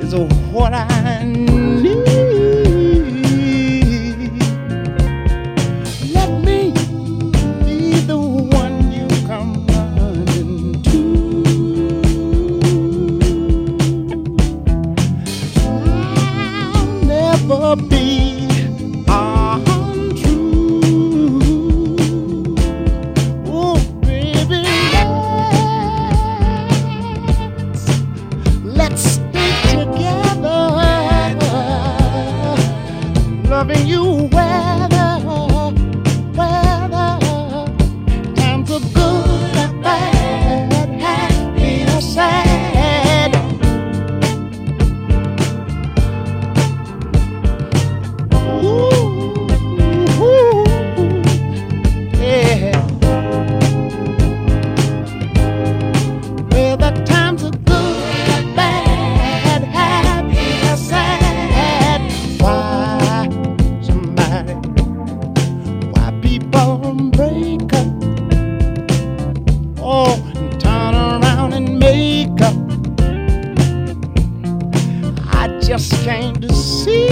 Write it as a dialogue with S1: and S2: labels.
S1: is what I need. Let me be the one you come running to. I'll never be untrue. Oh, baby, let's stay together, loving you weather times are good and bad, happy or sad. Ooh, yeah. Well, the times are good, bad, happy or sad. Why people break up? Oh, and turn around and make up. I just can't see